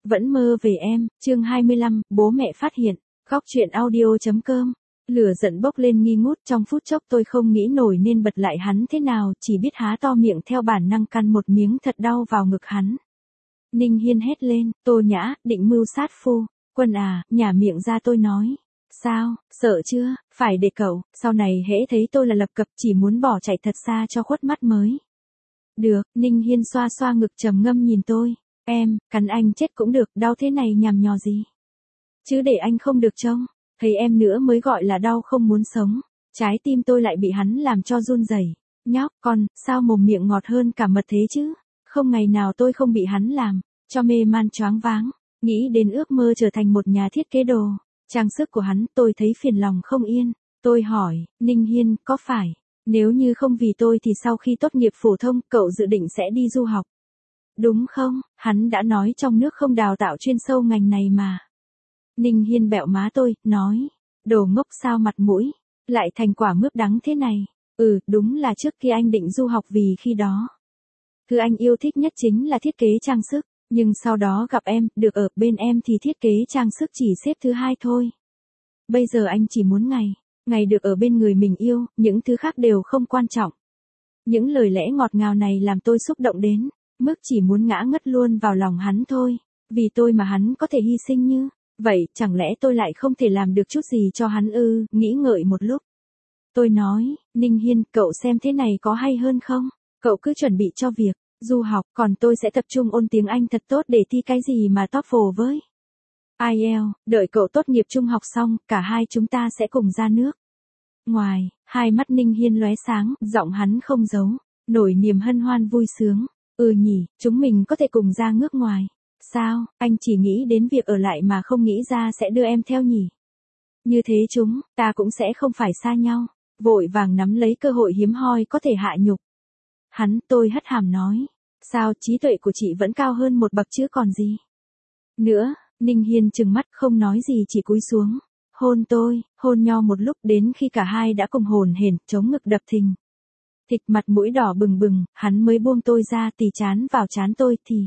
Vẫn mơ về em, chương 25, bố mẹ phát hiện, góc truyện audio.com. Lửa giận bốc lên nghi ngút, trong phút chốc tôi không nghĩ nổi nên bật lại hắn thế nào, chỉ biết há to miệng theo bản năng căn một miếng thật đau vào ngực hắn. Ninh Hiên hét lên, Tô Nhã, định mưu sát phu, Quân à, nhả miệng ra tôi nói. Sao, sợ chưa, phải để cậu, sau này hễ thấy tôi là lập cập chỉ muốn bỏ chạy thật xa cho khuất mắt mới. Được, Ninh Hiên xoa xoa ngực trầm ngâm nhìn tôi. Em, cắn anh chết cũng được, đau thế này nhằm nhò gì. Chứ để anh không được trông, thấy em nữa mới gọi là đau không muốn sống. Trái tim tôi lại bị hắn làm cho run rẩy. Nhóc, con, sao mồm miệng ngọt hơn cả mật thế chứ? Không ngày nào tôi không bị hắn làm cho mê man choáng váng, nghĩ đến ước mơ trở thành một nhà thiết kế đồ, trang sức của hắn, tôi thấy phiền lòng không yên. Tôi hỏi, Ninh Hiên, có phải, nếu như không vì tôi thì sau khi tốt nghiệp phổ thông, cậu dự định sẽ đi du học? Đúng không, hắn đã nói trong nước không đào tạo chuyên sâu ngành này mà. Ninh Hiên bẹo má tôi, nói, đồ ngốc sao mặt mũi, lại thành quả mướp đắng thế này. Đúng là trước kia anh định du học vì khi đó thứ anh yêu thích nhất chính là thiết kế trang sức, nhưng sau đó gặp em, được ở bên em thì thiết kế trang sức chỉ xếp thứ hai thôi. Bây giờ anh chỉ muốn ngày được ở bên người mình yêu, những thứ khác đều không quan trọng. Những lời lẽ ngọt ngào này làm tôi xúc động đến mức chỉ muốn ngã ngất luôn vào lòng hắn thôi. Vì tôi mà hắn có thể hy sinh như vậy, chẳng lẽ tôi lại không thể làm được chút gì cho hắn ư? Nghĩ ngợi một lúc, tôi nói, Ninh Hiên, cậu xem thế này có hay hơn không? Cậu cứ chuẩn bị cho việc du học, còn tôi sẽ tập trung ôn tiếng Anh thật tốt để thi cái gì mà TOEFL với IELTS, đợi cậu tốt nghiệp trung học xong, cả hai chúng ta sẽ cùng ra nước ngoài. Hai mắt Ninh Hiên lóe sáng, giọng hắn không giấu nổi niềm hân hoan vui sướng. Nhỉ, chúng mình có thể cùng ra nước ngoài. Sao, anh chỉ nghĩ đến việc ở lại mà không nghĩ ra sẽ đưa em theo nhỉ? Như thế chúng ta cũng sẽ không phải xa nhau. Vội vàng nắm lấy cơ hội hiếm hoi có thể hạ nhục tôi hất hàm nói. Sao, trí tuệ của chị vẫn cao hơn một bậc chứ còn gì nữa. Ninh Hiên trừng mắt không nói gì, chỉ cúi xuống hôn tôi, hôn nhau một lúc đến khi cả hai đã cùng hồn hển, chống ngực đập thình thịch, mặt mũi đỏ bừng bừng, hắn mới buông tôi ra, tì trán vào trán tôi thì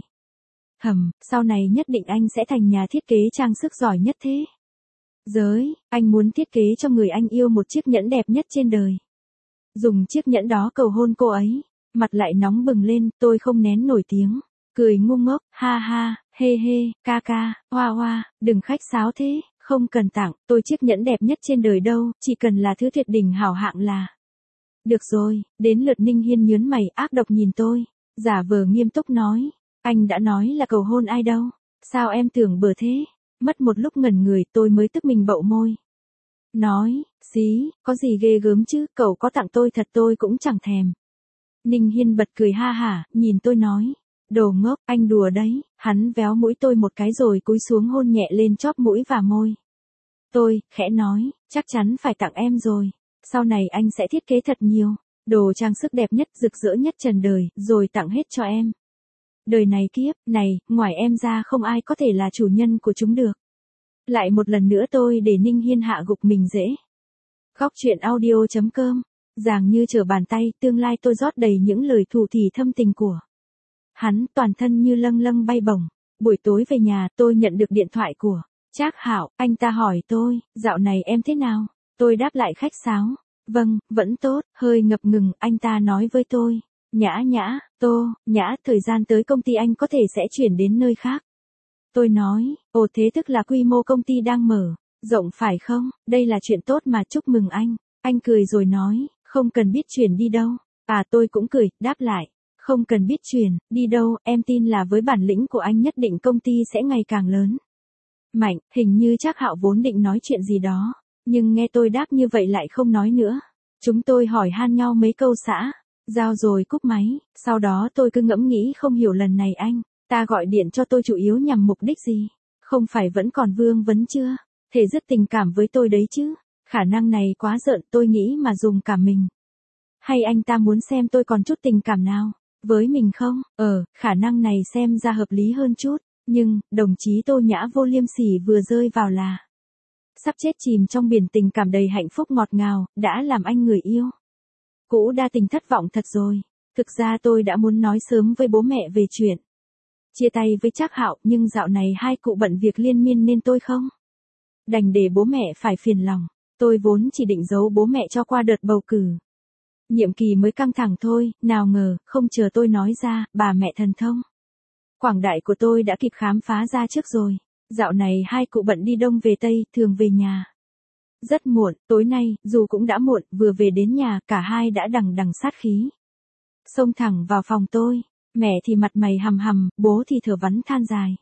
sau này nhất định anh sẽ thành nhà thiết kế trang sức giỏi nhất thế giới. Anh muốn thiết kế cho người anh yêu một chiếc nhẫn đẹp nhất trên đời. Dùng chiếc nhẫn đó cầu hôn cô ấy. Mặt lại nóng bừng lên, tôi không nén nổi tiếng cười ngu ngốc, ha ha, hê hê, ca ca, hoa hoa, đừng khách sáo thế, không cần tặng tôi chiếc nhẫn đẹp nhất trên đời đâu, chỉ cần là thứ tuyệt đỉnh hảo hạng là được rồi. Đến lượt Ninh Hiên nhớn mày ác độc nhìn tôi, giả vờ nghiêm túc nói, anh đã nói là cầu hôn ai đâu, sao em tưởng bừa thế? Mất một lúc ngẩn người, tôi mới tức mình bậu môi nói, xí, có gì ghê gớm chứ, cậu có tặng tôi thật tôi cũng chẳng thèm. Ninh Hiên bật cười ha hả, nhìn tôi nói, đồ ngốc, anh đùa đấy. Hắn véo mũi tôi một cái rồi cúi xuống hôn nhẹ lên chóp mũi và môi tôi, khẽ nói, chắc chắn phải tặng em rồi. Sau này anh sẽ thiết kế thật nhiều đồ trang sức đẹp nhất, rực rỡ nhất trần đời, rồi tặng hết cho em. Đời này kiếp này, ngoài em ra không ai có thể là chủ nhân của chúng được. Lại một lần nữa tôi để Ninh Hiên hạ gục mình dễ. Góc truyện audio.com. Dàng như trở bàn tay, tương lai tôi rót đầy những lời thủ thỉ thâm tình của hắn, toàn thân như lâng lâng bay bổng. Buổi tối về nhà, tôi nhận được điện thoại của Trác Hạo, anh ta hỏi tôi, dạo này em thế nào? Tôi đáp lại khách sáo, vâng, vẫn tốt. Hơi ngập ngừng, anh ta nói với tôi, Nhã, thời gian tới công ty anh có thể sẽ chuyển đến nơi khác. Tôi nói, ồ thế tức là quy mô công ty đang mở rộng phải không? Đây là chuyện tốt mà, chúc mừng anh. Anh cười rồi nói, không cần biết chuyển đi đâu. Tôi cũng cười, đáp lại, không cần biết chuyển đi đâu, em tin là với bản lĩnh của anh nhất định công ty sẽ ngày càng lớn mạnh. Hình như Trác Hạo vốn định nói chuyện gì đó, nhưng nghe tôi đáp như vậy lại không nói nữa. Chúng tôi hỏi han nhau mấy câu xã giao rồi cúp máy. Sau đó tôi cứ ngẫm nghĩ không hiểu lần này anh ta gọi điện cho tôi chủ yếu nhằm mục đích gì. Không phải vẫn còn vương vấn chưa thể dứt tình cảm với tôi đấy chứ? Khả năng này quá rợn, tôi nghĩ mà dùng cả mình. Hay anh ta muốn xem tôi còn chút tình cảm nào với mình không? Khả năng này xem ra hợp lý hơn chút. Nhưng, đồng chí Tô Nhã vô liêm sỉ vừa rơi vào là sắp chết chìm trong biển tình cảm đầy hạnh phúc ngọt ngào, đã làm anh người yêu cũ đa tình thất vọng thật rồi. Thực ra tôi đã muốn nói sớm với bố mẹ về chuyện chia tay với Trác Hạo, nhưng dạo này hai cụ bận việc liên miên nên tôi không đành để bố mẹ phải phiền lòng. Tôi vốn chỉ định giấu bố mẹ cho qua đợt bầu cử. Nhiệm kỳ mới căng thẳng thôi, nào ngờ, không chờ tôi nói ra, bà mẹ thần thông quảng đại của tôi đã kịp khám phá ra trước rồi. Dạo này hai cụ bận đi đông về tây, thường về nhà rất muộn. Tối nay, dù cũng đã muộn, vừa về đến nhà, cả hai đã đằng đằng sát khí xông thẳng vào phòng tôi. Mẹ thì mặt mày hằm hằm, bố thì thở vắn than dài.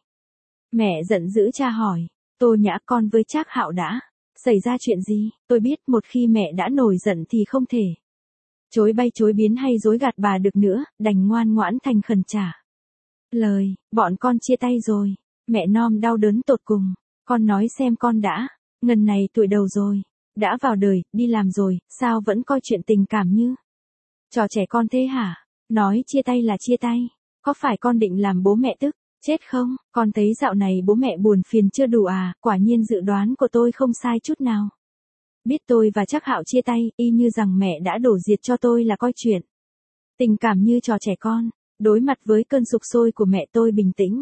Mẹ giận dữ tra hỏi, Tô Nhã, con với Trác Hạo đã xảy ra chuyện gì? Tôi biết một khi mẹ đã nổi giận thì không thể chối bay chối biến hay dối gạt bà được nữa, đành ngoan ngoãn thành khẩn trả lời. Bọn con chia tay rồi. Mẹ non đau đớn tột cùng. Con nói xem, con đã ngần này tuổi đầu rồi, đã vào đời, đi làm rồi, sao vẫn coi chuyện tình cảm như trò trẻ con thế hả? Nói chia tay là chia tay, có phải con định làm bố mẹ tức chết không? Con thấy dạo này bố mẹ buồn phiền chưa đủ à? Quả nhiên dự đoán của tôi không sai chút nào. Biết tôi và Trác Hạo chia tay, y như rằng mẹ đã đổ diệt cho tôi là coi chuyện tình cảm như trò trẻ con. Đối mặt với cơn sục sôi của mẹ, tôi bình tĩnh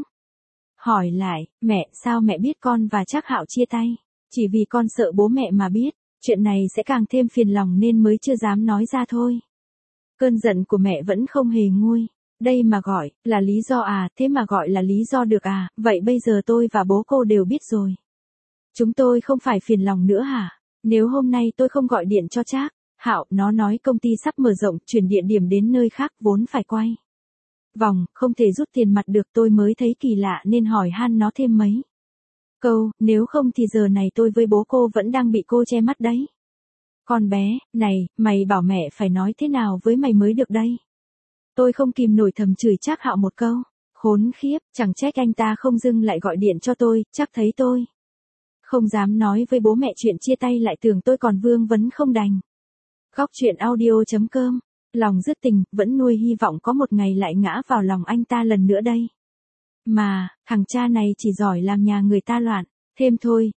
hỏi lại, mẹ, sao mẹ biết con và Trác Hạo chia tay? Chỉ vì con sợ bố mẹ mà biết chuyện này sẽ càng thêm phiền lòng nên mới chưa dám nói ra thôi. Cơn giận của mẹ vẫn không hề nguôi. Đây mà gọi là lý do à? Thế mà gọi là lý do được à? Vậy bây giờ tôi và bố cô đều biết rồi, chúng tôi không phải phiền lòng nữa hả? Nếu hôm nay tôi không gọi điện cho Trác Hạo, nó nói công ty sắp mở rộng, chuyển địa điểm đến nơi khác, vốn phải quay vòng, không thể rút tiền mặt được, tôi mới thấy kỳ lạ nên hỏi han nó thêm mấy câu, nếu không thì giờ này tôi với bố cô vẫn đang bị cô che mắt đấy. Con bé, này, mày bảo mẹ phải nói thế nào với mày mới được đây? Tôi không kìm nổi thầm chửi Trác Hạo một câu. Khốn khiếp, chẳng trách anh ta không dưng lại gọi điện cho tôi, chắc thấy tôi không dám nói với bố mẹ chuyện chia tay lại tưởng tôi còn vương vấn không đành. Góc truyện audio.com. Lòng dứt tình, vẫn nuôi hy vọng có một ngày lại ngã vào lòng anh ta lần nữa đây. Mà, thằng cha này chỉ giỏi làm nhà người ta loạn. Thêm thôi,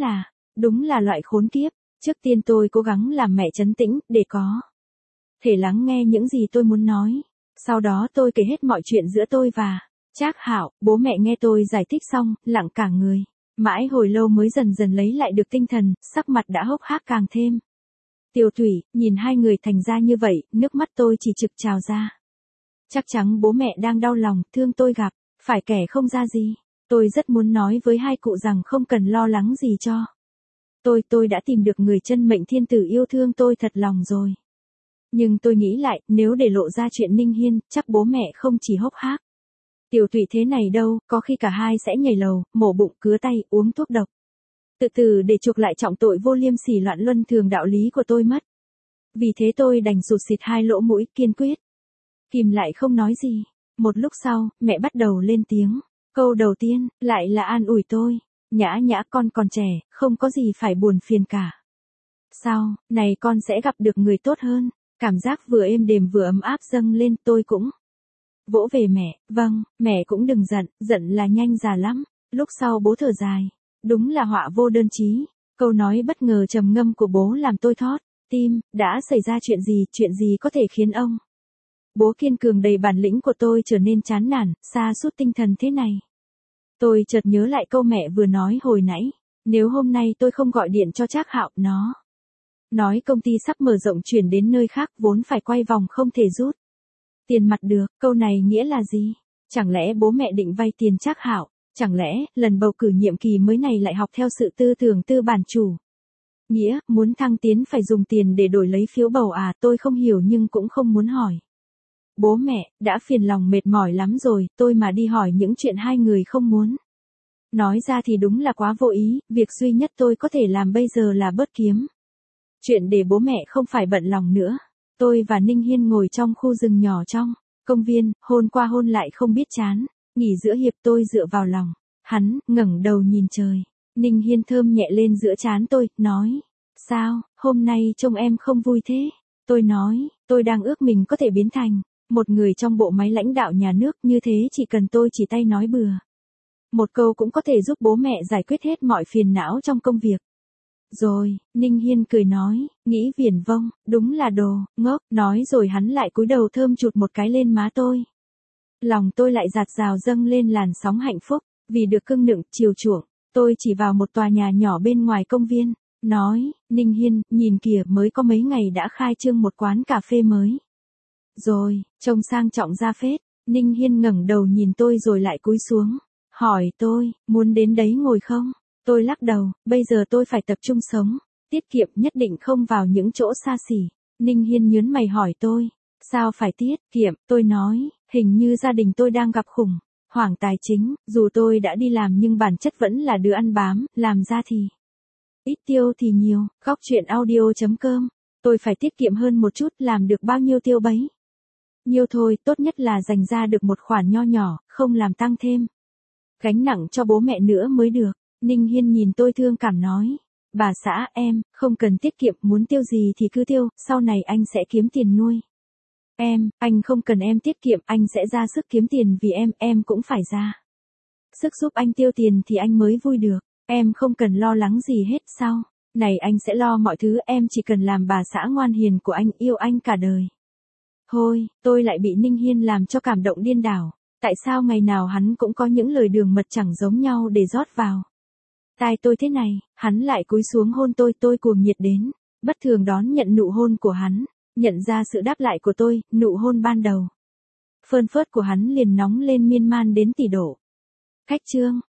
đúng là loại khốn kiếp. Trước tiên tôi cố gắng làm mẹ trấn tĩnh, để có thể lắng nghe những gì tôi muốn nói. Sau đó tôi kể hết mọi chuyện giữa tôi và Trác Hạo. Bố mẹ nghe tôi giải thích xong, lặng cả người. Mãi hồi lâu mới dần dần lấy lại được tinh thần, sắc mặt đã hốc hác càng thêm tiêu tụy. Nhìn hai người thành ra như vậy, nước mắt tôi chỉ trực trào ra. Chắc chắn bố mẹ đang đau lòng, thương tôi gặp phải kẻ không ra gì. Tôi rất muốn nói với hai cụ rằng không cần lo lắng gì cho tôi đã tìm được người chân mệnh thiên tử yêu thương tôi thật lòng rồi. Nhưng tôi nghĩ lại, nếu để lộ ra chuyện Ninh Hiên, chắc bố mẹ không chỉ hốc hác tiểu tụy thế này đâu, có khi cả hai sẽ nhảy lầu, mổ bụng, cứa tay, uống thuốc độc tự tử để chuộc lại trọng tội vô liêm sỉ loạn luân thường đạo lý của tôi mất. Vì thế tôi đành sụt sịt hai lỗ mũi, kiên quyết kìm lại không nói gì. Một lúc sau, mẹ bắt đầu lên tiếng. Câu đầu tiên lại là an ủi tôi. Nhã Nhã, con còn trẻ, không có gì phải buồn phiền cả. Sau này con sẽ gặp được người tốt hơn. Cảm giác vừa êm đềm vừa ấm áp dâng lên, tôi cũng vỗ về mẹ. Vâng, mẹ cũng đừng giận, giận là nhanh già lắm. Lúc sau bố thở dài. Đúng là họa vô đơn chí. Câu nói bất ngờ trầm ngâm của bố làm tôi thót tim. Đã xảy ra chuyện gì có thể khiến ông bố kiên cường đầy bản lĩnh của tôi trở nên chán nản, sa sút tinh thần thế này? Tôi chợt nhớ lại câu mẹ vừa nói hồi nãy. Nếu hôm nay tôi không gọi điện cho Trác Hạo, nó nói công ty sắp mở rộng chuyển đến nơi khác, vốn phải quay vòng, không thể rút tiền mặt được. Câu này nghĩa là gì? Chẳng lẽ bố mẹ định vay tiền Trác Hạo? Chẳng lẽ lần bầu cử nhiệm kỳ mới này lại học theo sự tư tưởng tư bản chủ nghĩa, muốn thăng tiến phải dùng tiền để đổi lấy phiếu bầu à? Tôi không hiểu nhưng cũng không muốn hỏi. Bố mẹ, đã phiền lòng mệt mỏi lắm rồi, tôi mà đi hỏi những chuyện hai người không muốn nói ra thì đúng là quá vô ý. Việc duy nhất tôi có thể làm bây giờ là bớt kiếm chuyện để bố mẹ không phải bận lòng nữa. Tôi và Ninh Hiên ngồi trong khu rừng nhỏ trong công viên, hôn qua hôn lại không biết chán. Nghỉ giữa hiệp, tôi dựa vào lòng hắn, ngẩng đầu nhìn trời. Ninh Hiên thơm nhẹ lên giữa trán tôi, nói. Sao, hôm nay trông em không vui thế? Tôi nói, tôi đang ước mình có thể biến thành một người trong bộ máy lãnh đạo nhà nước, như thế chỉ cần tôi chỉ tay nói bừa một câu cũng có thể giúp bố mẹ giải quyết hết mọi phiền não trong công việc. Rồi, Ninh Hiên cười nói, nghĩ viển vông, đúng là đồ ngốc. Nói rồi hắn lại cúi đầu thơm chụt một cái lên má tôi. Lòng tôi lại dạt dào dâng lên làn sóng hạnh phúc, vì được cưng nựng, chiều chuộng. Tôi chỉ vào một tòa nhà nhỏ bên ngoài công viên, nói, Ninh Hiên, nhìn kìa mới có mấy ngày đã khai trương một quán cà phê mới. Rồi, trông sang trọng ra phết. Ninh Hiên ngẩng đầu nhìn tôi rồi lại cúi xuống, hỏi tôi, muốn đến đấy ngồi không? Tôi lắc đầu, bây giờ tôi phải tập trung sống, tiết kiệm nhất định không vào những chỗ xa xỉ. Ninh Hiên nhướng mày hỏi tôi, sao phải tiết kiệm? Tôi nói, hình như gia đình tôi đang gặp khủng hoảng tài chính, dù tôi đã đi làm nhưng bản chất vẫn là đứa ăn bám, làm ra thì ít tiêu thì nhiều. Góc chuyện audio.com. Tôi phải tiết kiệm hơn một chút, làm được bao nhiêu tiêu bấy nhiêu thôi, tốt nhất là dành ra được một khoản nho nhỏ, không làm tăng thêm gánh nặng cho bố mẹ nữa mới được. Ninh Hiên nhìn tôi thương cảm nói, bà xã em, không cần tiết kiệm, muốn tiêu gì thì cứ tiêu, sau này anh sẽ kiếm tiền nuôi em, anh không cần em tiết kiệm, anh sẽ ra sức kiếm tiền vì em cũng phải ra sức giúp anh tiêu tiền thì anh mới vui được. Em không cần lo lắng gì hết, sau này anh sẽ lo mọi thứ, em chỉ cần làm bà xã ngoan hiền của anh, yêu anh cả đời. Thôi, tôi lại bị Ninh Hiên làm cho cảm động điên đảo. Tại sao ngày nào hắn cũng có những lời đường mật chẳng giống nhau để rót vào tai tôi thế này? Hắn lại cúi xuống hôn tôi cuồng nhiệt đến bất thường đón nhận nụ hôn của hắn, nhận ra sự đáp lại của tôi, nụ hôn ban đầu phơn phớt của hắn liền nóng lên miên man đến tỷ độ. Khách trương,